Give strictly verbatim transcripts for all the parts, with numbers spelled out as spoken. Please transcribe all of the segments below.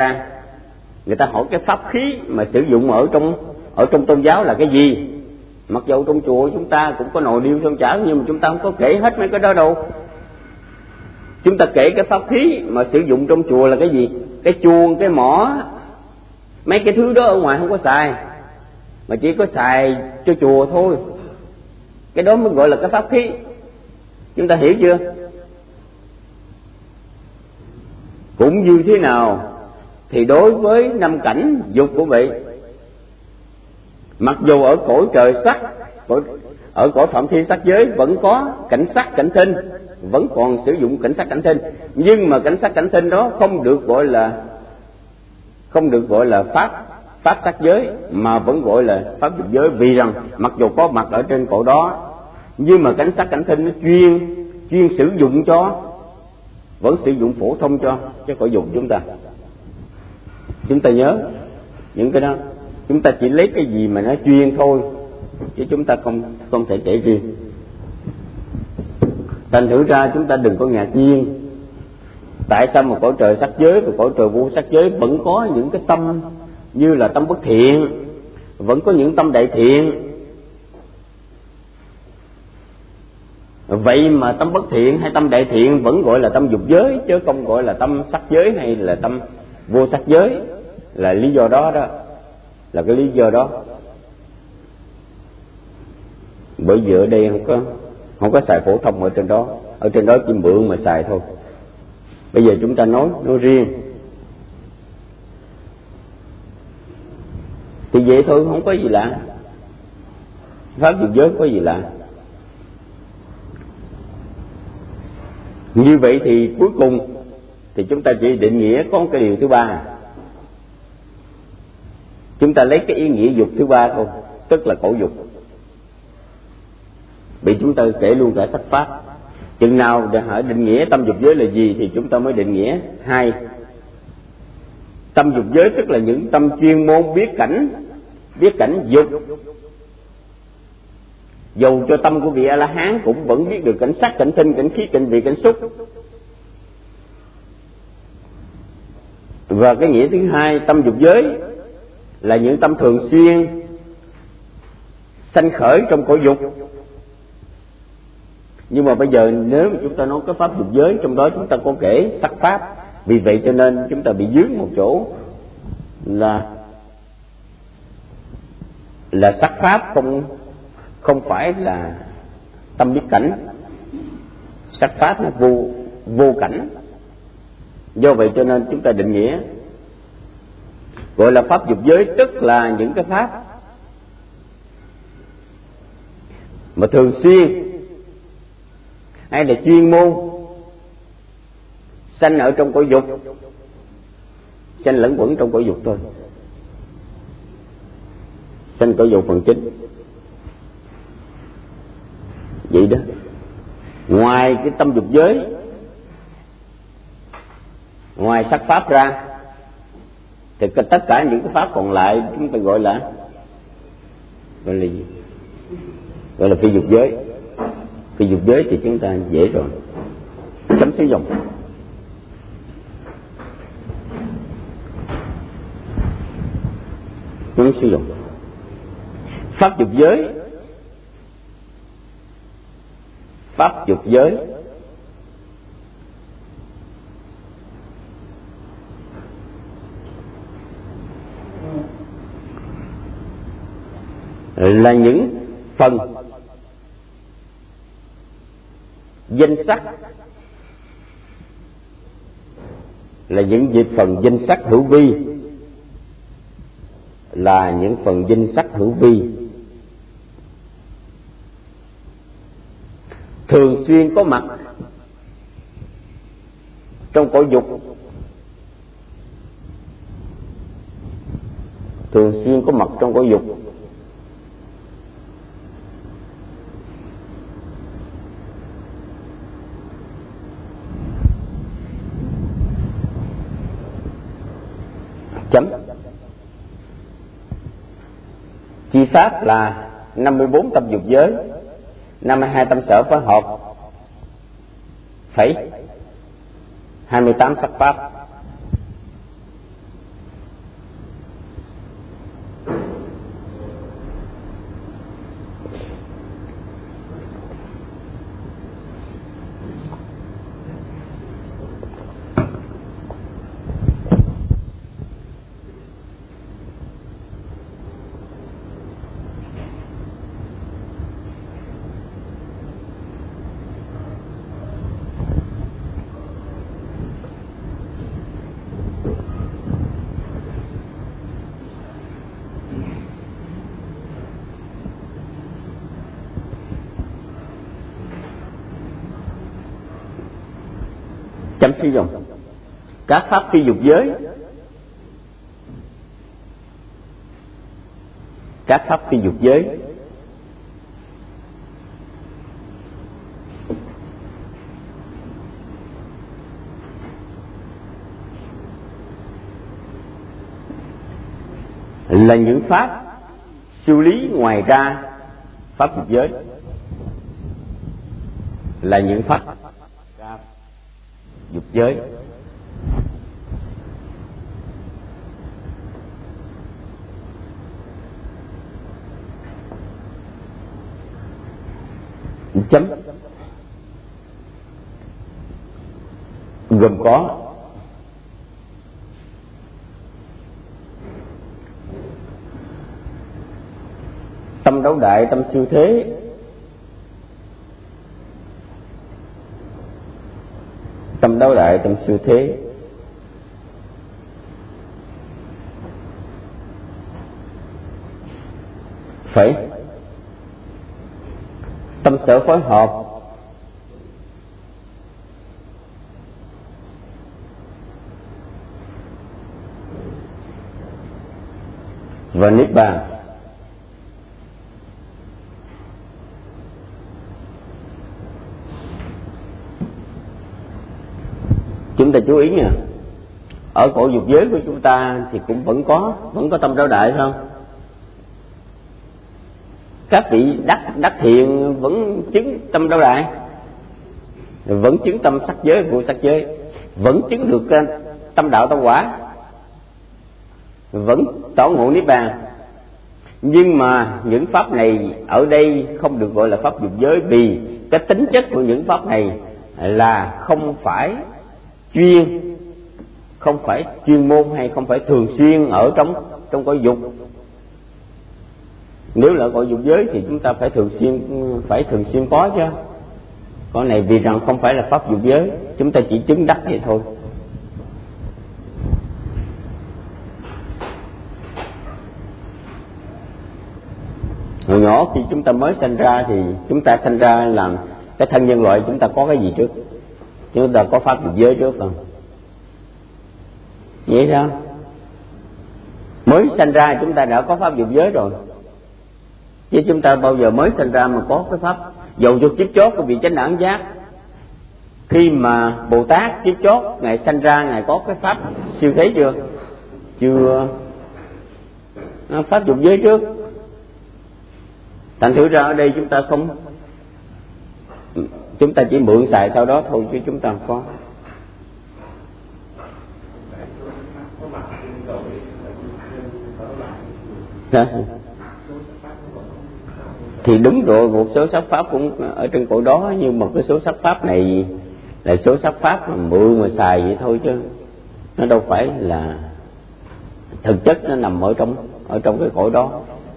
Người ta hỏi cái pháp khí mà sử dụng ở trong ở trong tôn giáo là cái gì? Mặc dù trong chùa chúng ta cũng có nồi niêu son chảo, nhưng mà chúng ta không có kể hết mấy cái đó đâu. Chúng ta kể cái pháp khí mà sử dụng trong chùa là cái gì? Cái chuông, cái mõ, mấy cái thứ đó ở ngoài không có xài, mà chỉ có xài cho chùa thôi. Cái đó mới gọi là cái pháp khí. Chúng ta hiểu chưa? Cũng như thế nào thì đối với năm cảnh dục của vị, mặc dù ở cõi trời sắc, cõi, ở cõi phạm thiên sắc giới vẫn có cảnh sắc cảnh thinh, vẫn còn sử dụng cảnh sắc cảnh thinh, nhưng mà cảnh sắc cảnh thinh đó không được gọi là không được gọi là pháp pháp sắc giới, mà vẫn gọi là pháp dục giới. Vì rằng mặc dù có mặt ở trên cõi đó, nhưng mà cảnh sắc cảnh thinh nó chuyên chuyên sử dụng cho, vẫn sử dụng phổ thông cho cho cõi dục chúng ta. Chúng ta nhớ những cái đó. Chúng ta chỉ lấy cái gì mà nó chuyên thôi, chứ chúng ta không không thể kể riêng. Thành thử ra chúng ta đừng có ngạc nhiên tại sao mà cõi trời sắc giới và cõi trời vô sắc giới vẫn có những cái tâm như là tâm bất thiện, vẫn có những tâm đại thiện. Vậy mà tâm bất thiện hay tâm đại thiện vẫn gọi là tâm dục giới, chứ không gọi là tâm sắc giới hay là tâm vô sắc giới. Là lý do đó đó, là cái lý do đó. Bởi vì ở đây không có không có xài phổ thông ở trên đó, ở trên đó chỉ mượn mà xài thôi. Bây giờ chúng ta nói nói riêng thì vậy thôi, không có gì lạ. Pháp dục giới có gì lạ. Như vậy thì cuối cùng thì chúng ta chỉ định nghĩa có cái điều thứ ba. Chúng ta lấy cái ý nghĩa dục thứ ba thôi, tức là khổ dục. Bị chúng ta kể luôn cả sách pháp. Chừng nào để hỏi định nghĩa tâm dục giới là gì thì chúng ta mới định nghĩa hai. Tâm dục giới tức là những tâm chuyên môn biết cảnh, biết cảnh dục. Dầu cho tâm của vị A La Hán cũng vẫn biết được cảnh sắc, cảnh thinh, cảnh khí, cảnh vị, cảnh xúc. Và cái nghĩa thứ hai, tâm dục giới là những tâm thường xuyên sanh khởi trong cõi dục. Nhưng mà bây giờ nếu mà chúng ta nói cái pháp dục giới, trong đó chúng ta có kể sắc pháp. Vì vậy cho nên chúng ta bị dướng một chỗ là là sắc pháp không không phải là tâm biết cảnh. Sắc pháp nó vô vô cảnh. Do vậy cho nên chúng ta định nghĩa gọi là pháp dục giới, tức là những cái pháp mà thường xuyên hay là chuyên môn sanh ở trong cõi dục, sanh lẫn quẩn trong cõi dục thôi. Sanh cõi dục phần chính. Vậy đó. Ngoài cái tâm dục giới, ngoài sắc pháp ra thì tất cả những cái pháp còn lại chúng ta gọi là gọi là gì? Gọi là phi dục giới. Phi dục giới thì chúng ta dễ rồi, chấm sử dụng. Chấm sử dụng. Pháp dục giới, pháp dục giới là những phần danh sắc, là những việc phần danh sắc hữu vi, là những phần danh sắc hữu vi thường xuyên có mặt trong cõi dục, thường xuyên có mặt trong cõi dục. Chấm. Chi pháp là năm mươi bốn tâm dục giới, năm mươi hai tâm sở phối hợp, phẩy hai mươi tám sắc pháp. Chấm sử dụng các pháp phi dục giới, các pháp phi dục giới là những pháp siêu lý ngoài ra pháp dục giới, là những pháp ra dục giới. Chấm gồm có tâm đấu đại, tâm siêu thế, tâm đấu đại, tâm siêu thế, phải tâm sở phối hợp, và niết bàn. Chúng ta chú ý nha, ở cõi dục giới của chúng ta thì cũng vẫn có vẫn có tâm đấu đại, phải không? Các vị đắc đắc thiện vẫn chứng tâm đấu đại, vẫn chứng tâm sắc giới của sắc giới, vẫn chứng được tâm đạo tâm quả, vẫn tỏ ngộ niết bàn. Nhưng mà những pháp này ở đây không được gọi là pháp dục giới, vì cái tính chất của những pháp này là không phải chuyên, không phải chuyên môn hay không phải thường xuyên ở trong trong cõi dục. Nếu là cõi dục giới thì chúng ta phải thường xuyên phải thường xuyên có chứ. Con này vì rằng không phải là pháp dục giới, chúng ta chỉ chứng đắc vậy thôi. Hồi nhỏ khi chúng ta mới sanh ra thì chúng ta sanh ra làm cái thân nhân loại, chúng ta có cái gì trước? Chúng ta có pháp dục giới trước không? Vậy sao? Mới sanh ra chúng ta đã có pháp dục giới rồi, chứ chúng ta bao giờ mới sanh ra mà có cái pháp. Dầu cho kiếp chót của vị chánh đẳng giác, khi mà Bồ Tát kiếp chót ngài sanh ra, ngài có cái pháp siêu thế chưa? Chưa. Pháp dục giới trước. Thành thử ra ở đây chúng ta không, chúng ta chỉ mượn xài sau đó thôi, chứ chúng ta không có. Hả? Thì đúng rồi, một số sắc pháp cũng ở trên cõi đó, nhưng mà cái số sắc pháp này là số sắc pháp mà mượn mà xài vậy thôi, chứ nó đâu phải là thực chất nó nằm ở trong ở trong cái cõi đó.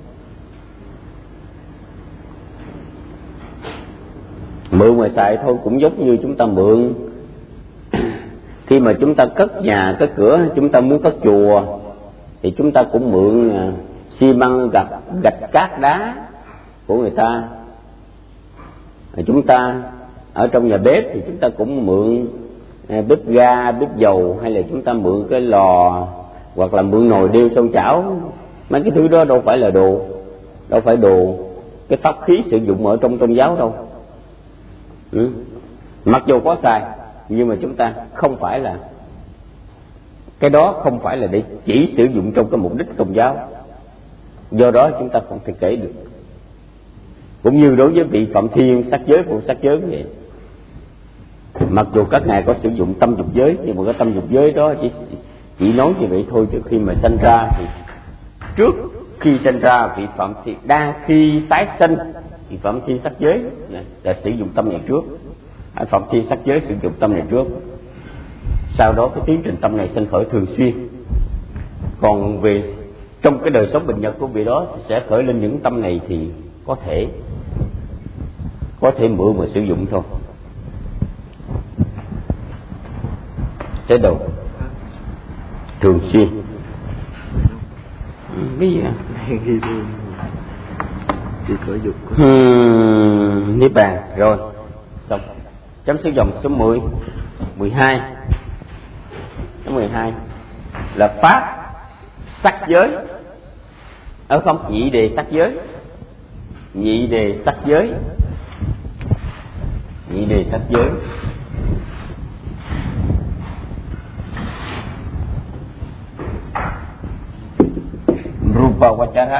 Mượn mà xài thôi, cũng giống như chúng ta mượn khi mà chúng ta cất nhà cất cửa, chúng ta muốn cất chùa thì chúng ta cũng mượn xi măng, gạch gạch cát đá của người ta. Chúng ta ở trong nhà bếp thì chúng ta cũng mượn bếp ga, bếp dầu, hay là chúng ta mượn cái lò, hoặc là mượn nồi điêu xông chảo. Mấy cái thứ đó đâu phải là đồ, đâu phải đồ cái pháp khí sử dụng ở trong tôn giáo đâu. Ừ. Mặc dù có xài, nhưng mà chúng ta không phải là, cái đó không phải là để chỉ sử dụng trong cái mục đích tôn giáo, do đó chúng ta không thể kể được. Cũng như đối với vị Phạm Thiên sắc giới phụ sắc giới vậy, mặc dù các ngài có sử dụng tâm dục giới, nhưng mà cái tâm dục giới đó chỉ chỉ nói như vậy thôi. Trước khi mà sanh ra thì trước khi sanh ra, vị Phạm Thiên đa khi tái sanh thì Phạm Thiên sắc giới là sử dụng tâm này trước. Phạm Thiên sắc giới sử dụng tâm này trước, sau đó cái tiến trình tâm này sinh khởi thường xuyên. Còn về trong cái đời sống bình nhật của vị đó thì sẽ khởi lên những tâm này thì có thể có thể mượn mà sử dụng thôi. Chế độ thường xuyên cái gì ạ? Đi khởi dục niết bàn rồi xong. Chấm số dòng số mười, mười hai. mười hai là pháp sắc giới, ở không nhị đề sắc giới, nhị đề sắc giới, nhị đề sắc giới. Rupa Vachara.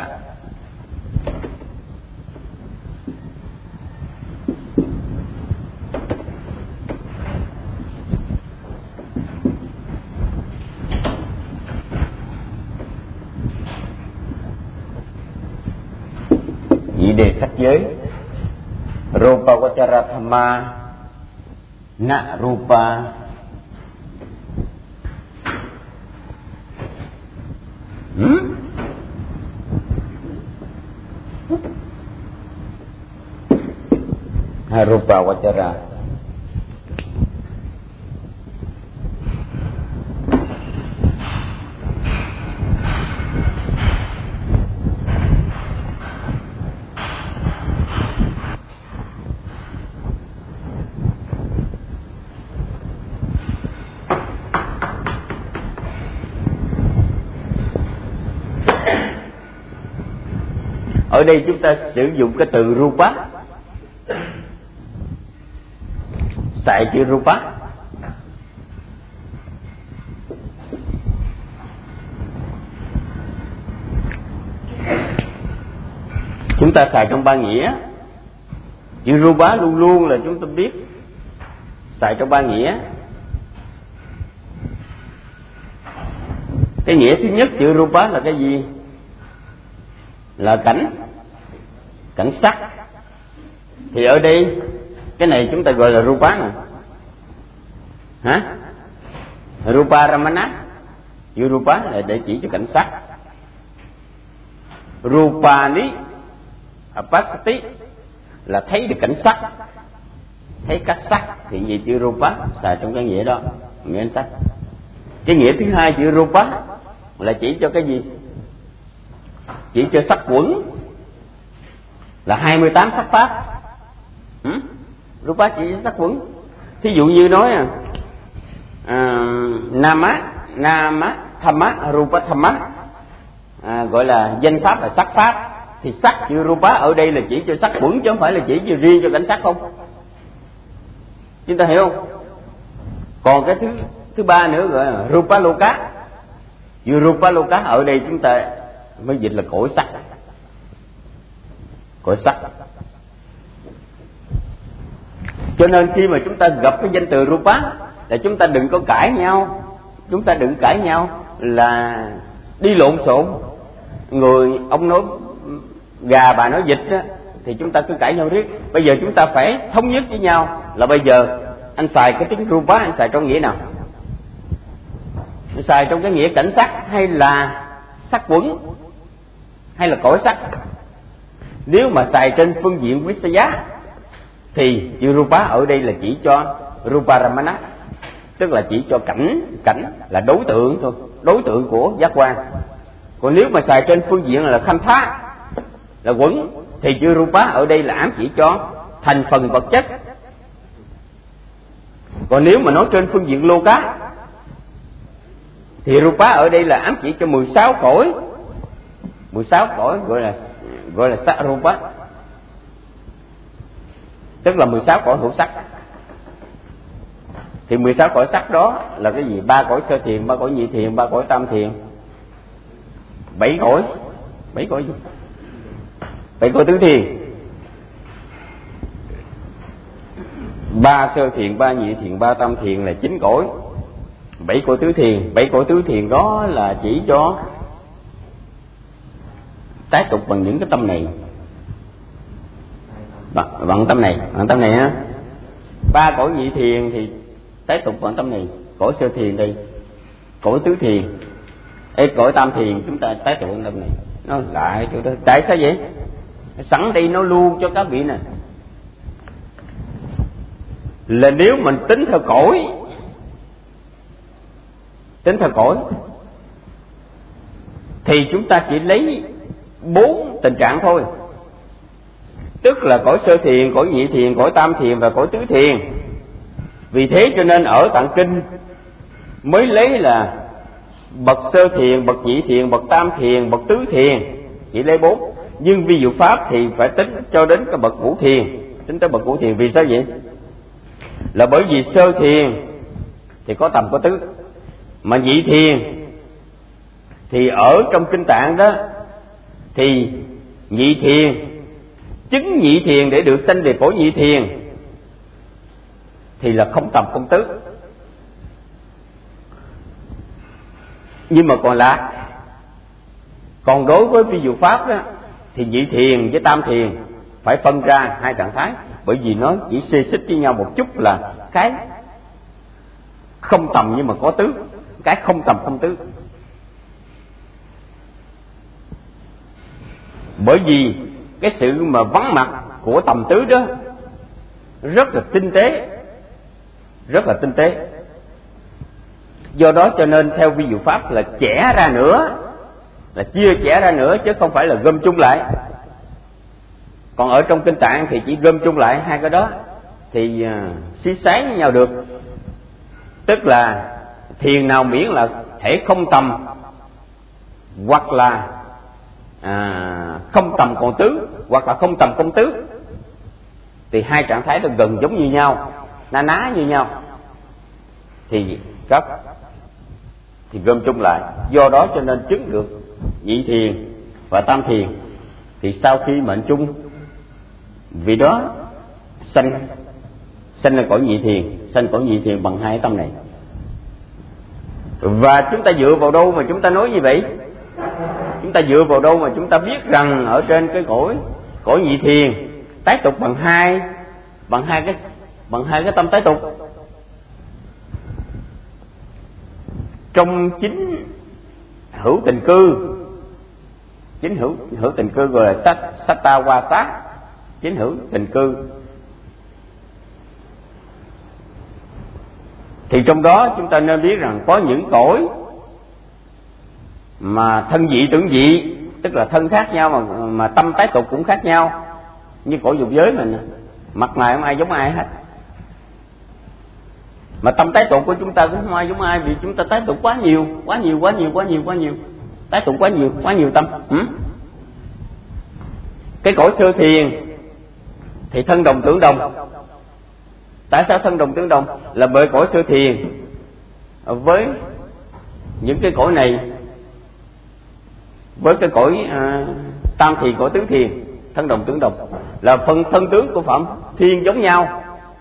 Nhị đề sắc giới. Rupa Vachara Thamma Na Rupa hmm? Rupa Vachara. Ở đây chúng ta sử dụng cái từ Rupa, xài chữ Rupa. Chúng ta xài trong ba nghĩa. Chữ Rupa luôn luôn là chúng ta biết xài trong ba nghĩa. Cái nghĩa thứ nhất chữ Rupa là cái gì? Là cảnh, cảnh sắc. Thì ở đây cái này chúng ta gọi là Rupa nè. Hả? Rupa Ramana. Chữ Rupa là để chỉ cho cảnh sắc. Rupani Apasati là thấy được cảnh sắc, thấy các sắc. Thì gì chữ Rupa xài trong cái nghĩa đó, nghĩa cảnh sắc. Cái nghĩa thứ hai chữ Rupa là chỉ cho cái gì? Chỉ cho sắc quẩn, là hai mươi tám sắc pháp. ừ? Rupa chỉ cho sắc quẩn. Thí dụ như nói à, à Nama Nama Thamma Rupa Thamma, à, gọi là danh pháp là sắc pháp. Thì sắc chữ Rupa ở đây là chỉ cho sắc quẩn, chứ không phải là chỉ cho riêng cho cảnh sắc không. Chúng ta hiểu không? Còn cái thứ thứ ba nữa gọi là Rupa Loka. Chữ Rupa Loka ở đây chúng ta mới dịch là cõi sắc, cõi sắc. Cho nên khi mà chúng ta gặp cái danh từ Rupa là chúng ta đừng có cãi nhau, chúng ta đừng cãi nhau là đi lộn xộn. Người ông nói gà bà nói vịt á, thì chúng ta cứ cãi nhau riết. Bây giờ chúng ta phải thống nhất với nhau là bây giờ anh xài cái tiếng Rupa anh xài trong nghĩa nào? Anh xài trong cái nghĩa cảnh sắc hay là sắc quẩn hay là cõi sắc? Nếu mà xài trên phương diện Visaya thì chữ Rupa ở đây là chỉ cho Rupa Ramana, tức là chỉ cho cảnh, cảnh là đối tượng thôi, đối tượng của giác quan. Còn nếu mà xài trên phương diện là khanh thá, là quẩn, thì chữ Rupa ở đây là ám chỉ cho thành phần vật chất. Còn nếu mà nói trên phương diện Loka thì Rupa ở đây là ám chỉ cho mười sáu cõi, mười sáu cõi gọi là gọi là sắc Rupa, tức là mười sáu cõi hữu sắc. Thì mười sáu cõi sắc đó là cái gì? Ba cõi sơ thiền, ba cõi nhị thiền, ba cõi tam thiền, bảy cõi, bảy cõi gì? Bảy cõi tứ thiền. Ba sơ thiền, ba nhị thiền, ba tam thiền là chín cõi. Bảy cõi tứ thiền, bảy cõi tứ thiền đó là chỉ cho tái tục bằng những cái tâm này, bằng, bằng tâm này, bằng tâm này ha. Ba cõi nhị thiền thì tái tục bằng tâm này, cõi sơ thiền đây, cõi tứ thiền, Ê, cõi tam thiền chúng ta tái tục bằng tâm này. Nó lại chỗ đó, tại sao vậy? Sẵn đây nó luôn cho các vị nè, là nếu mình tính theo cõi, tính theo cõi thì chúng ta chỉ lấy bốn tình trạng thôi, tức là cõi sơ thiền, cõi nhị thiền, cõi tam thiền và cõi tứ thiền. Vì thế cho nên ở tạng kinh mới lấy là bậc sơ thiền, bậc nhị thiền, bậc tam thiền, bậc tứ thiền, chỉ lấy bốn. Nhưng vi diệu pháp thì phải tính cho đến cái bậc ngũ thiền, tính tới bậc ngũ thiền. Vì sao vậy? Là bởi vì sơ thiền thì có tầm có tứ, mà nhị thiền thì ở trong kinh Tạng đó thì nhị thiền, chứng nhị thiền để được sanh về cõi nhị thiền thì là không tầm không tứ. Nhưng mà còn lại, còn đối với vi diệu pháp đó thì nhị thiền với tam thiền phải phân ra hai trạng thái, bởi vì nó chỉ xê xích với nhau một chút là cái không tầm nhưng mà có tứ, cái không tầm không tứ. Bởi vì cái sự mà vắng mặt của tầm tứ đó rất là tinh tế, rất là tinh tế. Do đó cho nên theo vi diệu pháp là chẻ ra nữa, là chia chẻ ra nữa chứ không phải là gom chung lại. Còn ở trong kinh Tạng thì chỉ gom chung lại hai cái đó thì xí xái với nhau được. Tức là thiền nào miễn là thể không tầm hoặc là à, không tầm còn tứ, hoặc là không tầm không tứ, thì hai trạng thái đó gần giống như nhau, na ná như nhau, thì cấp thì gom chung lại. Do đó cho nên chứng được nhị thiền và tam thiền thì sau khi mệnh chung, vì đó sanh sanh là cõi nhị thiền, sanh cõi nhị thiền bằng hai tâm này. Và chúng ta dựa vào đâu mà chúng ta nói như vậy? Chúng ta dựa vào đâu mà chúng ta biết rằng ở trên cái cõi cõi nhị thiền tái tục bằng hai bằng hai cái bằng hai cái tâm tái tục? Trong chính hữu tình cư, chính hữu hữu tình cư gọi là sát satta wa sát, chính hữu tình cư, thì trong đó chúng ta nên biết rằng có những cõi mà thân vị tưởng vị, tức là thân khác nhau mà mà tâm tái tục cũng khác nhau. Như cõi dục giới mình, mặt ngoài không ai giống ai hết, mà tâm tái tục của chúng ta cũng không ai giống ai, vì chúng ta tái tục quá nhiều, quá nhiều, quá nhiều, quá nhiều, quá nhiều, tái tục quá nhiều, quá nhiều tâm. Ừ? Cái cõi sơ thiền thì thân đồng tưởng đồng. Tại sao thân đồng tưởng đồng? Là bởi cõi sơ thiền với những cái cõi này, với cái cõi à, tam thiền, cõi tứ thiền, thân đồng tưởng đồng, là phần thân tướng của Phạm Thiên giống nhau,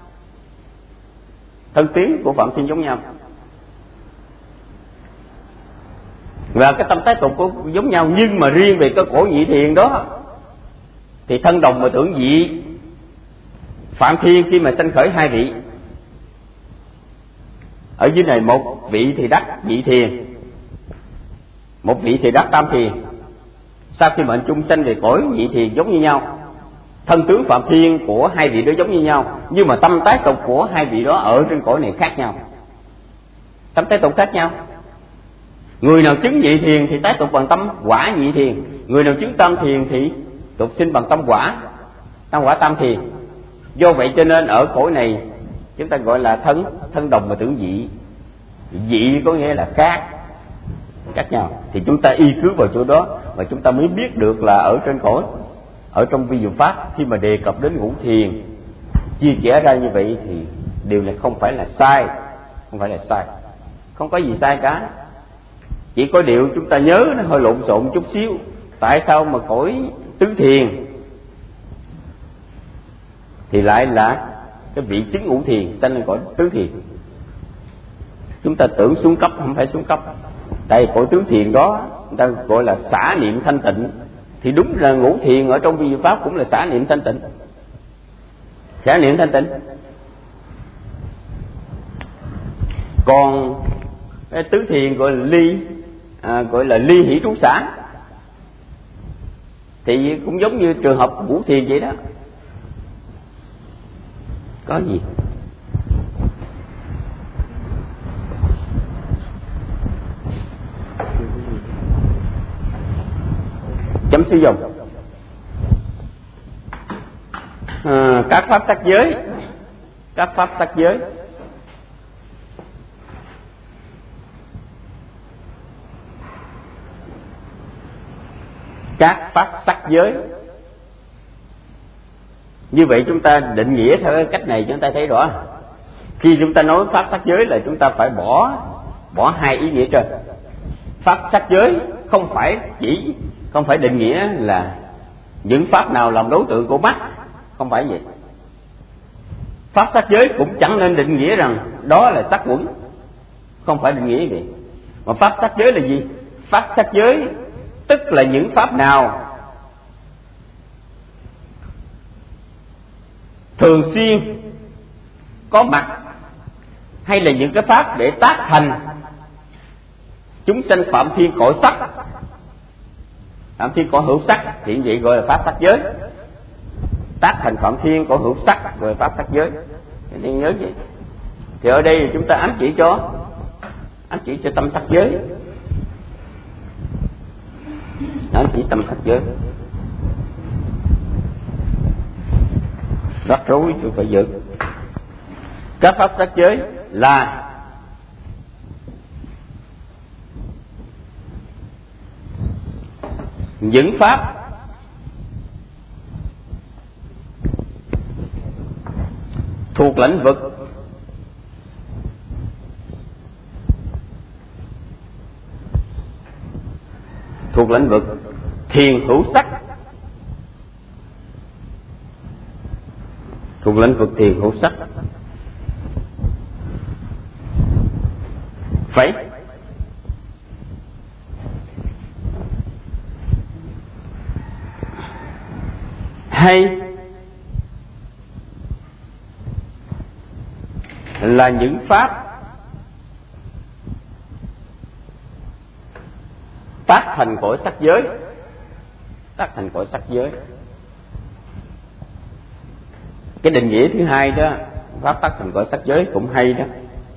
thân tiến của Phạm Thiên giống nhau, và cái tâm tái tục cũng giống nhau. Nhưng mà riêng về cái cõi nhị thiền đó thì thân đồng mà tưởng vị. Phạm Thiên khi mà sanh khởi hai vị, ở dưới này một vị thì đắc nhị thiền, một vị thì đắc tam thiền. Sau khi mệnh chung sanh về cõi nhị thiền giống như nhau, thân tướng Phạm Thiên của hai vị đó giống như nhau, nhưng mà tâm tái tục của hai vị đó ở trên cõi này khác nhau, tâm tái tục khác nhau. Người nào chứng nhị thiền thì tái tục bằng tâm quả nhị thiền, người nào chứng tam thiền thì tục sinh bằng tâm quả, tâm quả tam thiền. Do vậy cho nên ở cõi này chúng ta gọi là thân thân đồng mà tưởng vị. Vị có nghĩa là khác, khác nhau. Thì chúng ta y cứ vào chỗ đó và chúng ta mới biết được là ở trên cõi, ở trong vi diệu pháp khi mà đề cập đến ngũ thiền chia sẻ ra như vậy thì điều này không phải là sai, không phải là sai, không có gì sai cả. Chỉ có điều chúng ta nhớ nó hơi lộn xộn chút xíu. Tại sao mà cõi tứ thiền thì lại là cái vị chứng ngũ thiền tên là cõi tứ thiền? Chúng ta tưởng xuống cấp, không phải xuống cấp. Tại cõi tứ thiền đó người ta gọi là xả niệm thanh tịnh, thì đúng là ngũ thiền ở trong vi diệu pháp cũng là xả niệm thanh tịnh, xả niệm thanh tịnh. Còn cái tứ thiền gọi là ly à, gọi là ly hỷ trú xả, thì cũng giống như trường hợp ngũ thiền vậy đó. Có gì? Chấm sử dụng à, các pháp tắc giới, các pháp tắc giới các pháp sắc giới. Như vậy chúng ta định nghĩa theo cái cách này chúng ta thấy rõ. Khi chúng ta nói pháp sắc giới là chúng ta phải bỏ bỏ hai ý nghĩa trên. Pháp sắc giới không phải chỉ không phải định nghĩa là những pháp nào làm đối tượng của mắt, không phải vậy. Pháp sắc giới cũng chẳng nên định nghĩa rằng đó là sắc quẩn, không phải định nghĩa vậy. Mà pháp sắc giới là gì? Pháp sắc giới tức là những pháp nào thường xuyên có mặt, hay là những cái pháp để tác thành chúng sanh phạm thiên cõi sắc, phạm thiên cõi hữu sắc, thì vậy gọi là pháp sắc giới. Tác thành phạm thiên cõi hữu sắc gọi là pháp sắc giới. Nên nhớ vậy. Thì ở đây chúng ta ám chỉ cho ám chỉ cho tâm sắc giới, ám chỉ tâm sắc giới. Rắc rối tôi phải giữ. Các pháp sắc giới là những pháp thuộc lĩnh vực thuộc lĩnh vực thiền hữu sắc, thuộc lĩnh vực thiền hữu sắc. Phải hay là những pháp tác thành cõi sắc giới, tác thành cõi sắc giới. Cái định nghĩa thứ hai đó, pháp tác thành cõi sắc giới cũng hay đó.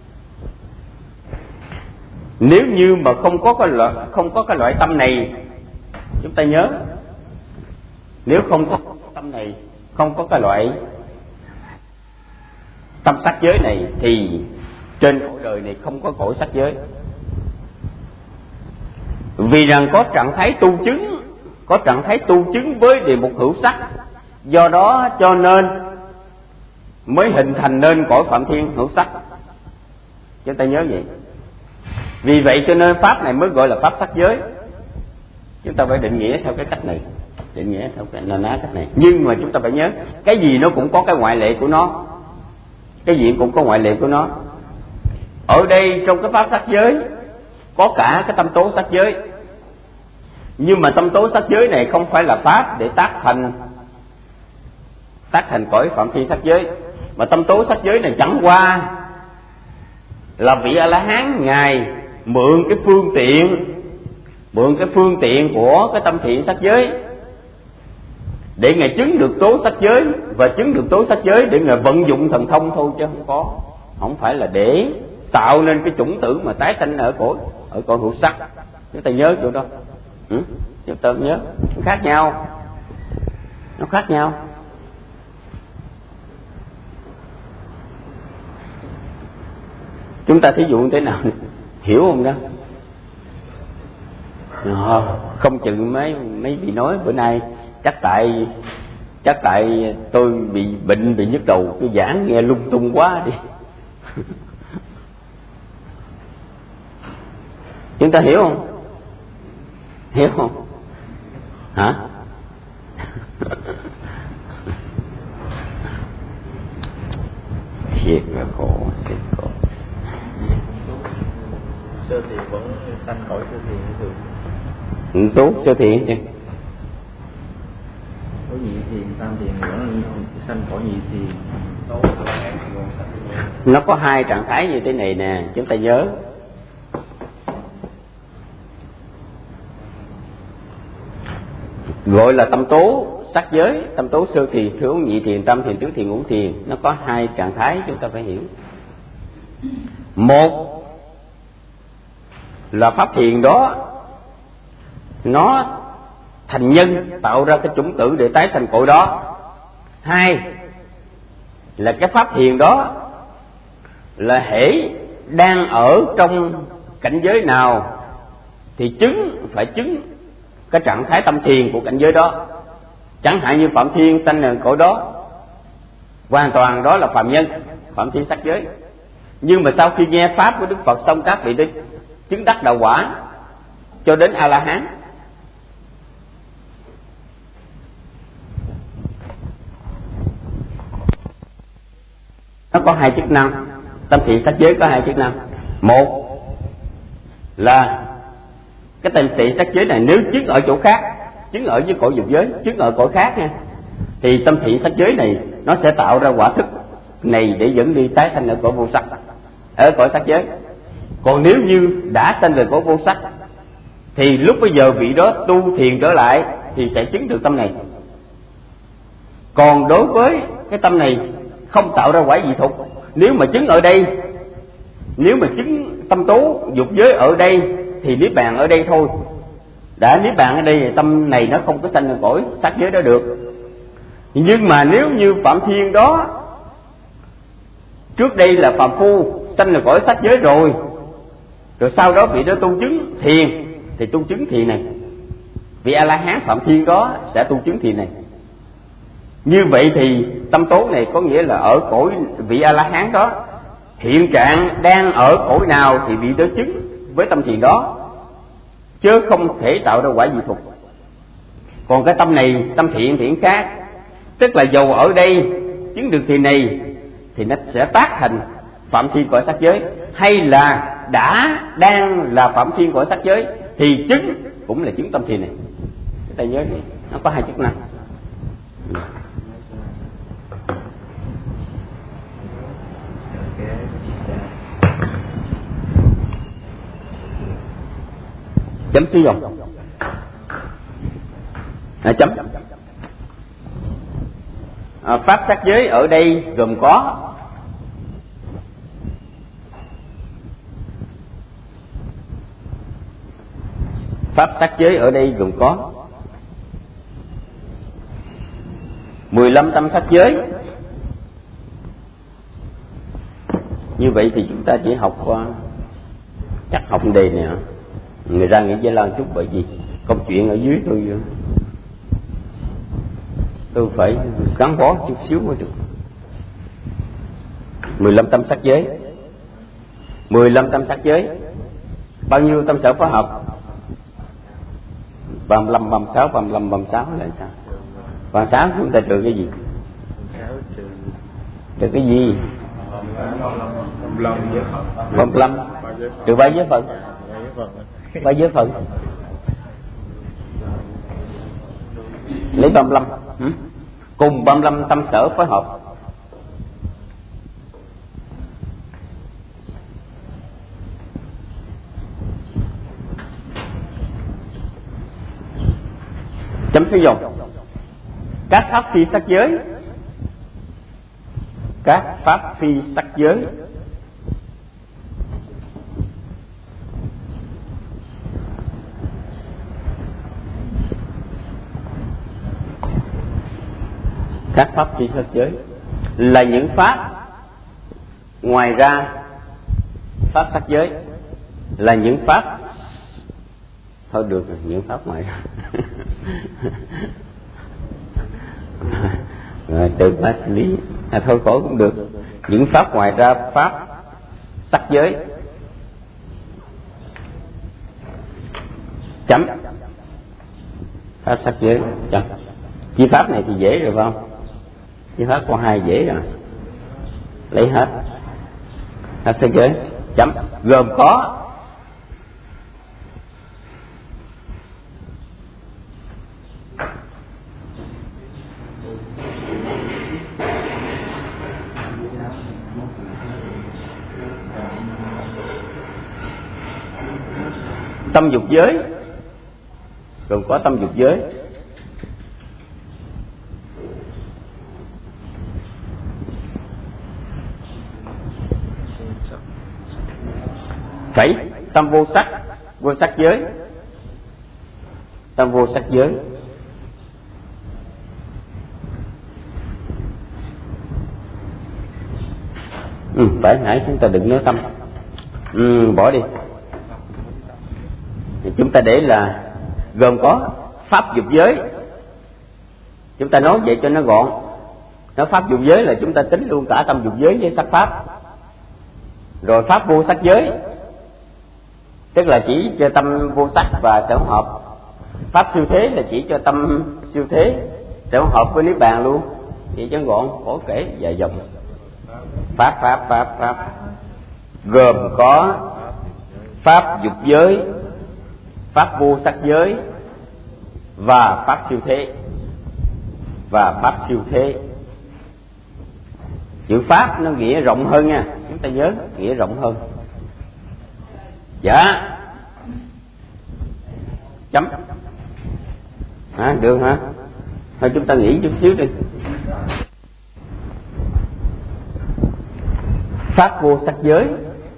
Nếu như mà không có cái loại không có cái loại tâm này, chúng ta nhớ, nếu không có tâm này, không có cái loại tâm sắc giới này, thì trên cõi đời này không có cõi sắc giới. Vì rằng có trạng thái tu chứng, có trạng thái tu chứng với đề mục hữu sắc, do đó cho nên mới hình thành nên cõi phạm thiên hữu sắc. Chúng ta nhớ vậy. Vì vậy cho nên pháp này mới gọi là pháp sắc giới. Chúng ta phải định nghĩa theo cái cách này, định nghĩa theo cái na ná cách này. Nhưng mà chúng ta phải nhớ, cái gì nó cũng có cái ngoại lệ của nó, cái gì cũng có ngoại lệ của nó. Ở đây trong cái pháp sắc giới có cả cái tâm tố sắc giới, nhưng mà tâm tố sắc giới này không phải là pháp để tác thành tác thành cõi phạm thiên sắc giới, mà tâm tố sắc giới này chẳng qua là vị A La Hán ngài mượn cái phương tiện mượn cái phương tiện của cái tâm thiện sắc giới để ngài chứng được tố sắc giới, và chứng được tố sắc giới để ngài vận dụng thần thông thôi, chứ không có không phải là để tạo nên cái chủng tử mà tái sanh ở cõi ở cõi hữu sắc. Chúng ta nhớ chỗ đó. Ừ? Chúng ta nhớ nó khác nhau, nó khác nhau. Chúng ta thí dụ như thế nào hiểu không đó? Ờ, không chừng mấy mấy vị nói bữa nay chắc tại chắc tại tôi bị bệnh bị nhức đầu, tôi giảng nghe lung tung quá đi. Chúng ta hiểu không? Hiểu không? Hả? Thiệt là khổ, thiệt khổ. Sơ thiền vẫn sanh cõi sơ thiền thường. Ừ, tốt, sơ thiền chứ. Có nhị thiền, tam thiền vẫn sanh cõi nhị thiền. Nó có hai trạng thái như thế này nè, chúng ta nhớ. Gọi là tâm tố sắc giới, tâm tố sơ thiền, thứ nhị thiền, tam thiền, tứ thiền, ngũ thiền. Nó có hai trạng thái chúng ta phải hiểu. Một là pháp thiền đó nó thành nhân, tạo ra cái chủng tử để tái sanh cõi đó. Hai là cái pháp thiền đó là hễ đang ở trong cảnh giới nào thì chứng phải chứng cái trạng thái tâm thiền của cảnh giới đó. Chẳng hạn như Phạm Thiên sanh ở cõi đó, hoàn toàn đó là phàm nhân, Phạm Thiên sắc giới. Nhưng mà sau khi nghe pháp của Đức Phật xong, các vị đi chứng đắc đạo quả cho đến A La Hán. Nó có hai chức năng, tâm thiện sắc giới có hai chức năng. Một là cái tâm thiện sắc giới này nếu chứng ở chỗ khác, chứng ở với cõi dục giới, chứng ở cõi khác nha, thì tâm thiện sắc giới này nó sẽ tạo ra quả thức này để dẫn đi tái sanh ở cõi vô sắc, ở cõi sắc giới. Còn nếu như đã sanh về cõi vô sắc thì lúc bây giờ vị đó tu thiền trở lại thì sẽ chứng được tâm này. Còn đối với cái tâm này không tạo ra quả dị thục, nếu mà chứng ở đây, nếu mà chứng tâm tố dục giới ở đây thì niết bàn ở đây thôi. Đã niết bàn ở đây thì tâm này nó không có sanh ở cõi sắc giới đó được. Nhưng mà nếu như Phạm Thiên đó trước đây là phàm phu, sanh ở cõi sắc giới rồi, rồi sau đó vị đó tu chứng thiền thì tu chứng thiền này, vị A La Hán Phạm Thiên đó sẽ tu chứng thiền này. Như vậy thì tâm tố này có nghĩa là ở cõi vị A La Hán đó, hiện trạng đang ở cõi nào thì vị đó chứng với tâm thiền đó, chứ không thể tạo ra quả dị thục. Còn cái tâm này, tâm thiện thiện khác, tức là dầu ở đây chứng được thiền này thì nó sẽ tác thành Phạm Thiên cõi sắc giới, hay là đã đang là Phạm Thiên cõi sắc giới thì chứng cũng là chứng tâm thiền này. Chúng ta nhớ đi, nó có hai chức năng. Chấm sử dụng à, chấm à, pháp sắc giới ở đây gồm có pháp sắc giới ở đây gồm có mười lăm tâm sắc giới. Như vậy thì chúng ta chỉ học qua chắc học đề này hả? Người ra nghĩ Giải Lao chút, bởi vì câu chuyện ở dưới tôi tôi phải gắn bó chút xíu mới được. Mười lăm tâm sắc giới, mười lăm tâm sắc giới, bao nhiêu tâm sở phối hợp? Ba mươi lăm, ba mươi sáu, ba mươi lăm, ba mươi sáu là sao? Ba mươi sáu chúng ta trừ cái gì? Trừ cái gì? ba mươi lăm trừ ba giới phận. Ba giới phận lấy ba mươi lăm ừ? Cùng ba mươi lăm tâm sở phối hợp. Chấm sử dụng các pháp phi sắc giới, các pháp phi sắc giới các pháp phi sắc giới là những pháp ngoài ra pháp sắc giới, là những pháp thôi được rồi, những pháp ngoài ra rồi tự bác lý à, thôi khỏi cũng được. Những pháp ngoài ra pháp sắc giới. Chấm. Pháp sắc giới chấm. Chi pháp này thì dễ rồi phải không? Chi pháp có hai dễ rồi, lấy hết. Pháp sắc giới chấm gồm có tâm dục giới, gồm có tâm dục giới, phẩy tâm vô sắc, vô sắc giới, tâm vô sắc giới, ừ, phải nãy chúng ta đừng nói tâm, ừ, bỏ đi. Chúng ta để là gồm có pháp dục giới. Chúng ta nói vậy cho nó gọn. Nói pháp dục giới là chúng ta tính luôn cả tâm dục giới với sắc pháp. Rồi pháp vô sắc giới, tức là chỉ cho tâm vô sắc và sở hợp. Pháp siêu thế là chỉ cho tâm siêu thế sở hợp với niết bàn luôn. Vậy cho gọn, khổ kể dài dòng. Pháp pháp pháp pháp gồm có pháp dục giới, pháp vô sắc giới và pháp siêu thế. Và pháp siêu thế, chữ pháp nó nghĩa rộng hơn nha, chúng ta nhớ nghĩa rộng hơn. Dạ chấm à, được hả? Thôi chúng ta nghĩ chút xíu đi. Pháp vô sắc giới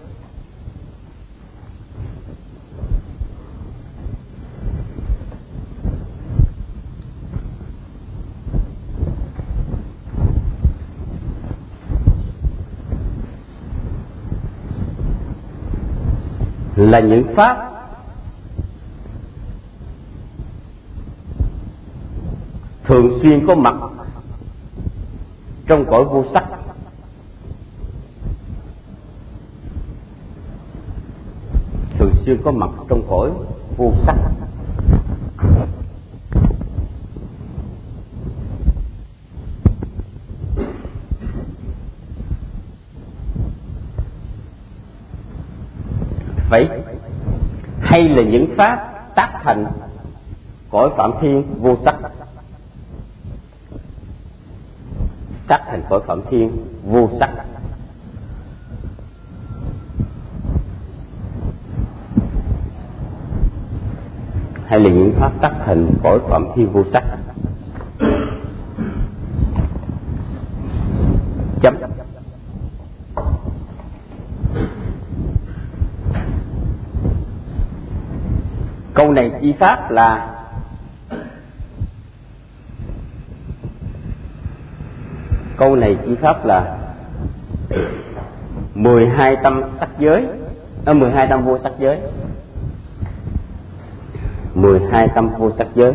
là những pháp thường xuyên có mặt trong cõi vô sắc. Thường xuyên có mặt trong cõi vô sắc. Vậy hay là những pháp tác thành cõi phạm thiên vô sắc. Tác thành cõi phạm thiên vô sắc. Hay là những pháp tác thành cõi phạm thiên vô sắc. Chấm. Câu này chi pháp là Câu này chi pháp là mười hai tâm sắc giới, à, mười hai tâm vô sắc giới. Mười hai tâm vô sắc giới.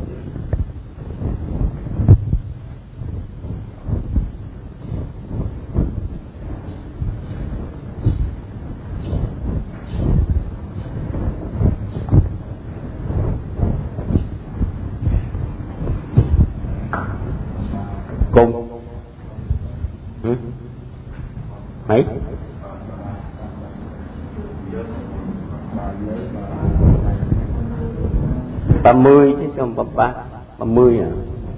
Cùng ừ? Mấy ba mươi chứ không ba ba ba mươi à?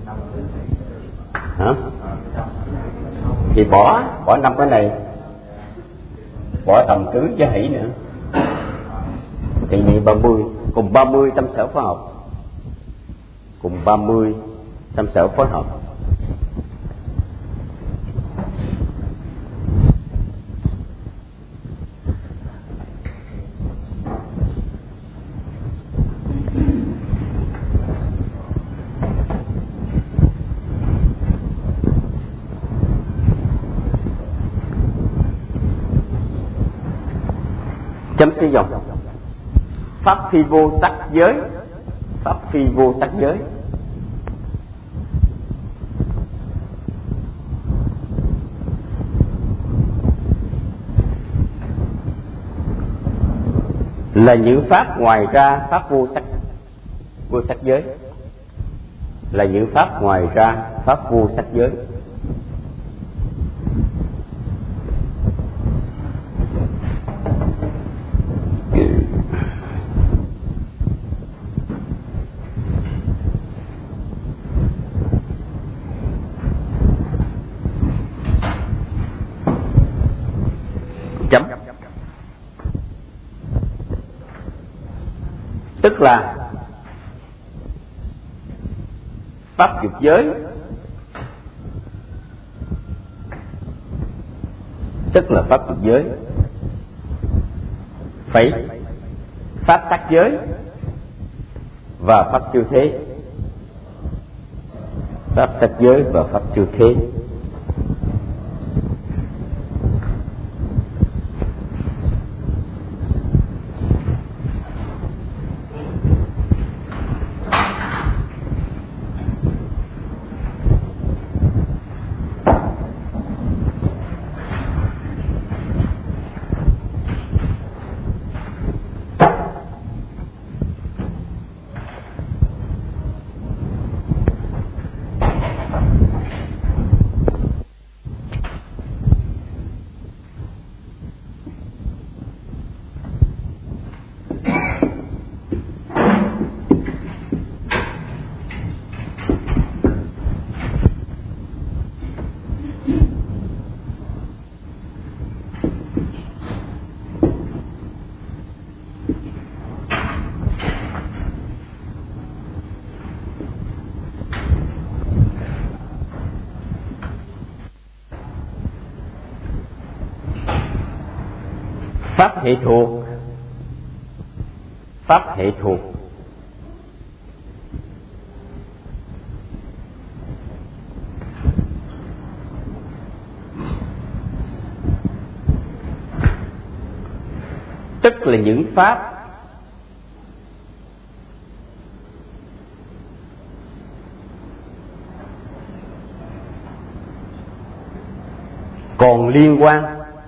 Hả? Thì bỏ bỏ năm cái này, bỏ tầm tứ cho hỷ nữa, thì như ba mươi cùng ba mươi tâm sở phối hợp, cùng ba mươi tâm sở phối hợp. Chấm cái dòng pháp phi vô sắc giới. Pháp phi vô sắc giới là những pháp ngoài ra pháp vô sắc vô sắc giới. Là những pháp ngoài ra pháp vô sắc giới. Chấm. Tức là pháp dục giới, tức là pháp dục giới, phải pháp sắc giới và pháp siêu thế. Pháp sắc giới và pháp siêu thế. hệ thuộc, pháp hệ thuộc. Tức là những pháp còn liên quan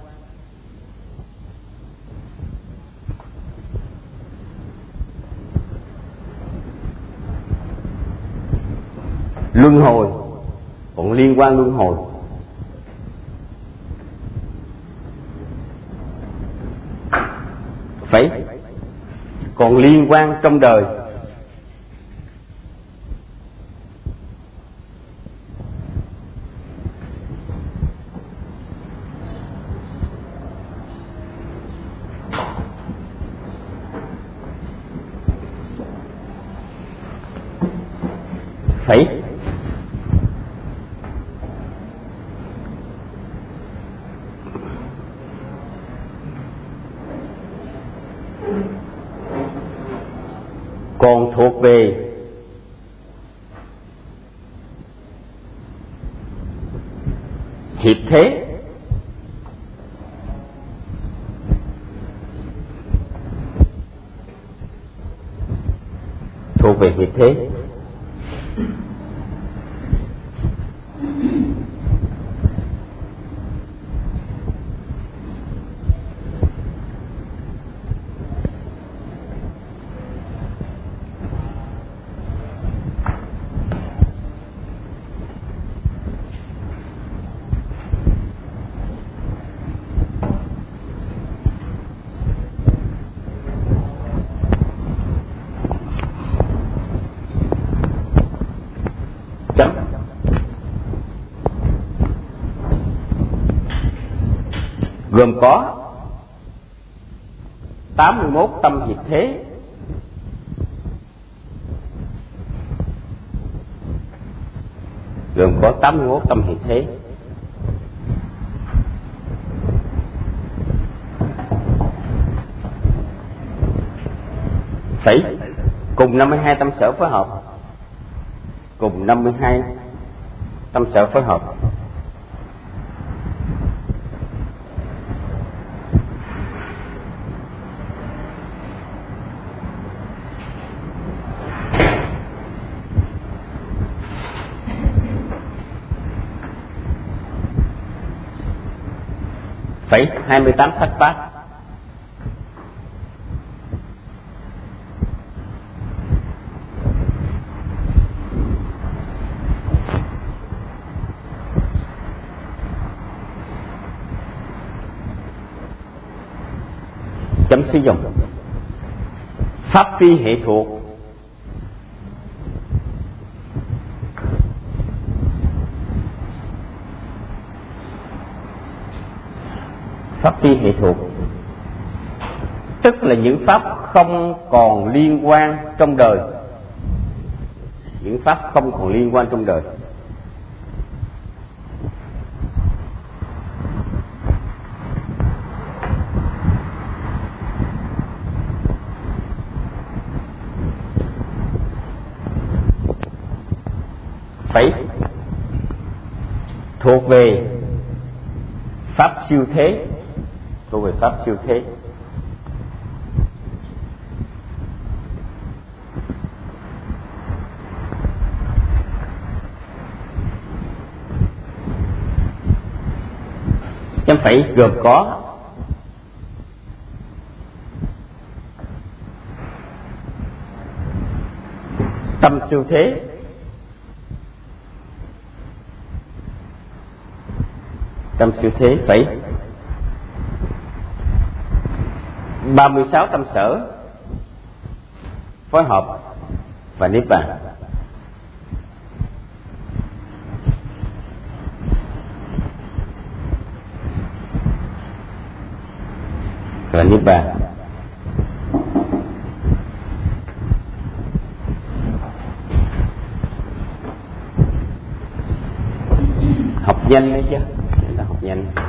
luân hồi, còn liên quan luân hồi. Phải còn liên quan trong đời. Phải còn thuộc về hiệp thế, thuộc về hiệp thế. Gồm có tám mươi mốt tâm hiệp thế, gồm có tám mươi mốt tâm hiệp thế. Phải cùng năm mươi hai tâm sở phối hợp, cùng năm mươi hai tâm sở phối hợp. Phải hai mươi tám sắc pháp. Chấm sử dụng pháp phi hệ thuộc. Pháp phi hệ thuộc tức là những pháp không còn liên quan trong đời, những pháp không còn liên quan trong đời. Phải thuộc về pháp siêu thế, thuộc về pháp siêu thế. Chấm phẩy gồm có tâm siêu thế, tâm siêu thế. Phẩy ba mươi sáu tâm sở phối hợp và niết bàn. Và niết bàn. Học nhanh đấy chứ, là học nhanh.